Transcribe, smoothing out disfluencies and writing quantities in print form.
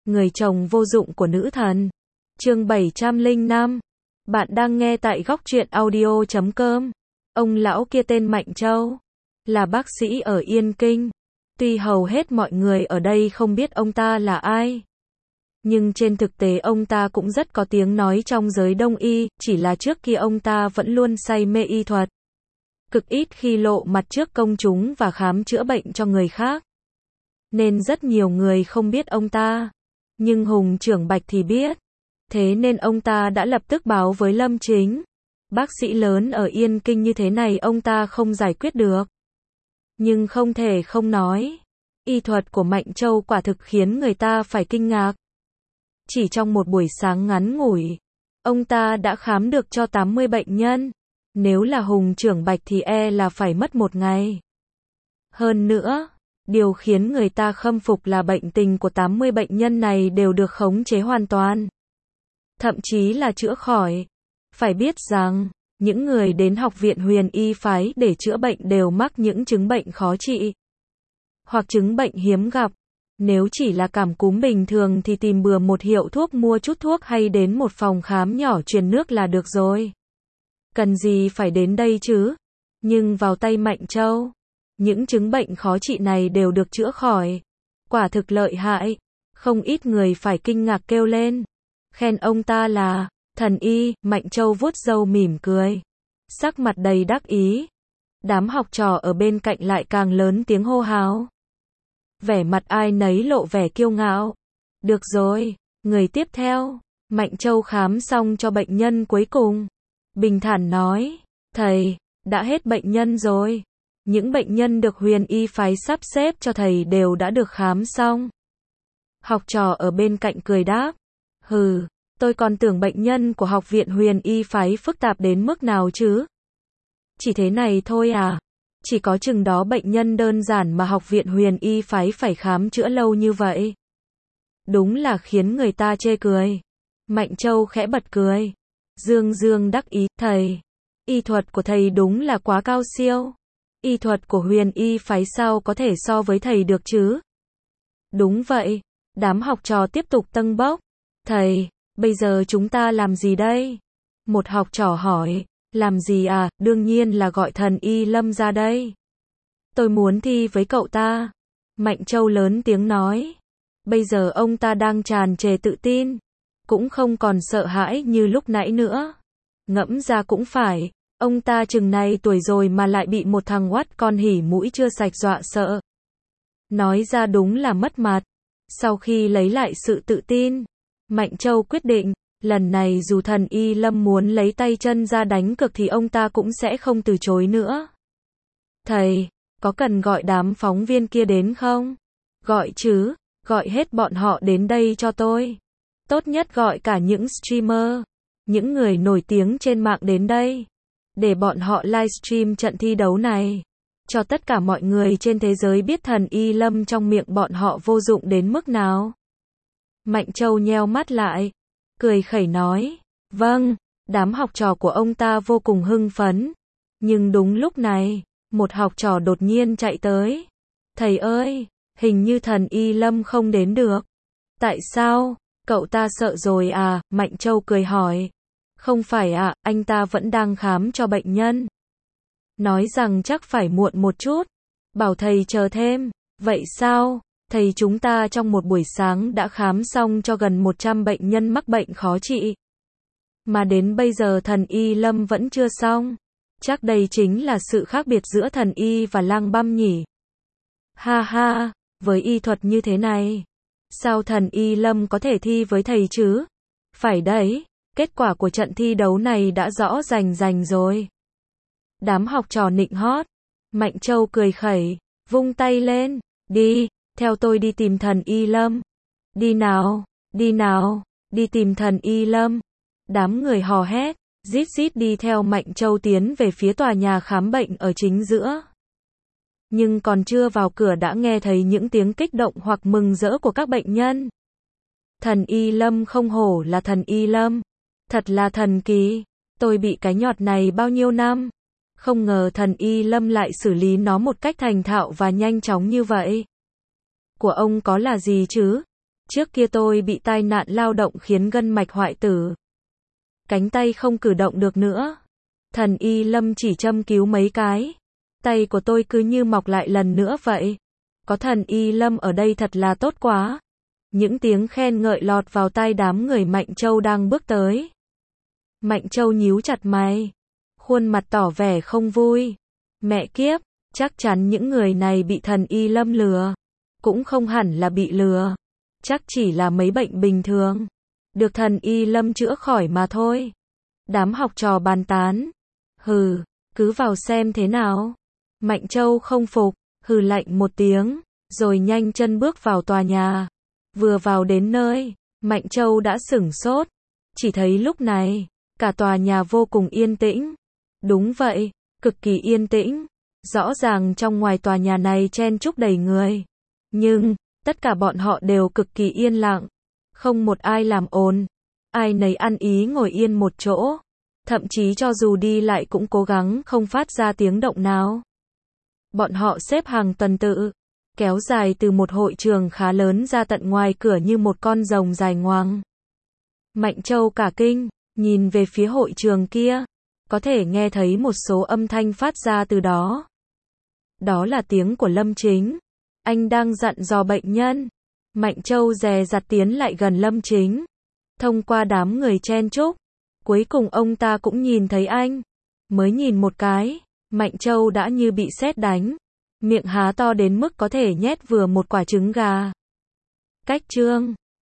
Người chồng vô dụng của nữ thần. Chương 705. Bạn đang nghe tại góc truyện audio.com. Ông lão kia tên Mạnh Châu, là bác sĩ ở Yên Kinh. Tuy hầu hết mọi người ở đây không biết ông ta là ai, nhưng trên thực tế ông ta cũng rất có tiếng nói trong giới đông y, chỉ là trước kia ông ta vẫn luôn say mê y thuật. Cực ít khi lộ mặt trước công chúng và khám chữa bệnh cho người khác, nên rất nhiều người không biết ông ta. Nhưng Hùng Trưởng Bạch thì biết. Thế nên ông ta đã lập tức báo với Lâm Chính. Bác sĩ lớn ở Yên Kinh như thế này ông ta không giải quyết được. Nhưng không thể không nói, y thuật của Mạnh Châu quả thực khiến người ta phải kinh ngạc. Chỉ trong một buổi sáng ngắn ngủi, ông ta đã khám được cho 80 bệnh nhân. Nếu là Hùng Trưởng Bạch thì là phải mất một ngày. Hơn nữa, điều khiến người ta khâm phục là bệnh tình của 80 bệnh nhân này đều được khống chế hoàn toàn. Thậm chí là chữa khỏi. Phải biết rằng, những người đến học viện Huyền Y phái để chữa bệnh đều mắc những chứng bệnh khó trị, hoặc chứng bệnh hiếm gặp. Nếu chỉ là cảm cúm bình thường thì tìm bừa một hiệu thuốc, mua chút thuốc hay đến một phòng khám nhỏ truyền nước là được rồi. Cần gì phải đến đây chứ? Nhưng vào tay Mạnh Châu, những chứng bệnh khó trị này đều được chữa khỏi. Quả thực lợi hại. Không ít người phải kinh ngạc kêu lên, khen ông ta là thần y. Mạnh Châu vuốt râu mỉm cười, sắc mặt đầy đắc ý. Đám học trò ở bên cạnh lại càng lớn tiếng hô hào. Vẻ mặt ai nấy lộ vẻ kiêu ngạo. Được rồi, người tiếp theo. Mạnh Châu khám xong cho bệnh nhân cuối cùng, bình thản nói, thầy, đã hết bệnh nhân rồi. Những bệnh nhân được Huyền Y phái sắp xếp cho thầy đều đã được khám xong. Học trò ở bên cạnh cười đáp, hừ, tôi còn tưởng bệnh nhân của học viện Huyền Y phái phức tạp đến mức nào chứ. Chỉ thế này thôi à? Chỉ có chừng đó bệnh nhân đơn giản mà học viện Huyền Y phái phải khám chữa lâu như vậy. Đúng là khiến người ta chê cười. Mạnh Châu khẽ bật cười, dương dương đắc ý, thầy, y thuật của thầy đúng là quá cao siêu. Y thuật của Huyền Y phái sao có thể so với thầy được chứ? Đúng vậy. Đám học trò tiếp tục tâng bốc. Thầy, bây giờ chúng ta làm gì đây? Một học trò hỏi. Làm gì à? Đương nhiên là gọi thần y Lâm ra đây. Tôi muốn thi với cậu ta. Mạnh Châu lớn tiếng nói. Bây giờ ông ta đang tràn trề tự tin, cũng không còn sợ hãi như lúc nãy nữa. Ngẫm ra cũng phải, ông ta chừng này tuổi rồi mà lại bị một thằng oắt con hỉ mũi chưa sạch dọa sợ. Nói ra đúng là mất mặt. Sau khi lấy lại sự tự tin, Mạnh Châu quyết định, lần này dù thần y Lâm muốn lấy tay chân ra đánh cược thì ông ta cũng sẽ không từ chối nữa. Thầy, có cần gọi đám phóng viên kia đến không? Gọi chứ, gọi hết bọn họ đến đây cho tôi. Tốt nhất gọi cả những streamer, những người nổi tiếng trên mạng đến đây, để bọn họ livestream trận thi đấu này, cho tất cả mọi người trên thế giới biết thần y Lâm trong miệng bọn họ vô dụng đến mức nào. Mạnh Châu nheo mắt lại, cười khẩy nói, vâng. Đám học trò của ông ta vô cùng hưng phấn. Nhưng đúng lúc này, một học trò đột nhiên chạy tới. Thầy ơi, hình như thần y Lâm không đến được. Tại sao? Cậu ta sợ rồi à? Mạnh Châu cười hỏi. Không phải ạ, anh ta vẫn đang khám cho bệnh nhân. Nói rằng chắc phải muộn một chút. Bảo thầy chờ thêm. Vậy sao? Thầy chúng ta trong một buổi sáng đã khám xong cho gần 100 bệnh nhân mắc bệnh khó trị. Mà đến bây giờ thần y Lâm vẫn chưa xong. Chắc đây chính là sự khác biệt giữa thần y và lang băm nhỉ. Ha ha, với y thuật như thế này, sao thần y Lâm có thể thi với thầy chứ? Phải đấy, kết quả của trận thi đấu này đã rõ rành rồi. Đám học trò nịnh hót. Mạnh Châu cười khẩy, vung tay lên, đi, theo tôi đi tìm thần y Lâm. Đi nào, đi tìm thần y Lâm. Đám người hò hét, rít rít đi theo Mạnh Châu tiến về phía tòa nhà khám bệnh ở chính giữa. Nhưng còn chưa vào cửa đã nghe thấy những tiếng kích động hoặc mừng rỡ của các bệnh nhân. Thần y Lâm không hổ là thần y Lâm. Thật là thần kỳ. Tôi bị cái nhọt này bao nhiêu năm. Không ngờ thần y Lâm lại xử lý nó một cách thành thạo và nhanh chóng như vậy. Của ông có là gì chứ? Trước kia tôi bị tai nạn lao động khiến gân mạch hoại tử. Cánh tay không cử động được nữa. Thần y Lâm chỉ châm cứu mấy cái. Tay của tôi cứ như mọc lại lần nữa vậy. Có thần y Lâm ở đây thật là tốt quá. Những tiếng khen ngợi lọt vào tai đám người Mạnh Châu đang bước tới. Mạnh Châu nhíu chặt mày. Khuôn mặt tỏ vẻ không vui. Mẹ kiếp, chắc chắn những người này bị thần y Lâm lừa. Cũng không hẳn là bị lừa. Chắc chỉ là mấy bệnh bình thường. Được thần y Lâm chữa khỏi mà thôi. Đám học trò bàn tán. Hừ, cứ vào xem thế nào. Mạnh Châu không phục, hừ lạnh một tiếng, rồi nhanh chân bước vào tòa nhà. Vừa vào đến nơi, Mạnh Châu đã sửng sốt. Chỉ thấy lúc này, cả tòa nhà vô cùng yên tĩnh. Đúng vậy, cực kỳ yên tĩnh. Rõ ràng trong ngoài tòa nhà này chen chúc đầy người. Nhưng, tất cả bọn họ đều cực kỳ yên lặng. Không một ai làm ồn. Ai nấy ăn ý ngồi yên một chỗ. Thậm chí cho dù đi lại cũng cố gắng không phát ra tiếng động nào. Bọn họ xếp hàng tuần tự, kéo dài từ một hội trường khá lớn ra tận ngoài cửa như một con rồng dài ngoằng. Mạnh Châu cả kinh, nhìn về phía hội trường kia, có thể nghe thấy một số âm thanh phát ra từ đó. Đó là tiếng của Lâm Chính. Anh đang dặn dò bệnh nhân. Mạnh Châu dè dặt tiến lại gần Lâm Chính. Thông qua đám người chen chúc, cuối cùng ông ta cũng nhìn thấy anh. Mới nhìn một cái, Mạnh Châu đã như bị sét đánh. Miệng há to đến mức có thể nhét vừa một quả trứng gà. Cách chương